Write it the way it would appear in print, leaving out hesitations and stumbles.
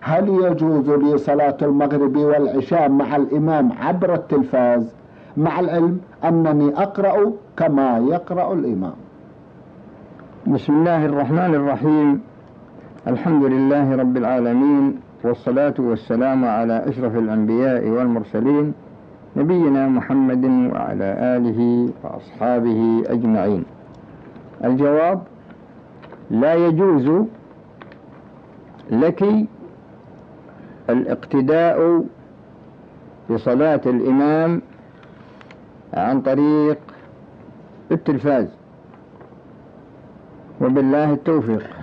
هل يجوز لي صلاة المغرب والعشاء مع الإمام عبر التلفاز مع العلم أنني أقرأ كما يقرأ الإمام؟ بسم الله الرحمن الرحيم. الحمد لله رب العالمين، والصلاة والسلام على أشرف الأنبياء والمرسلين، نبينا محمد وعلى آله وأصحابه أجمعين. الجواب: لا يجوز لك الاقتداء بصلاة الإمام عن طريق التلفاز، وبالله التوفيق.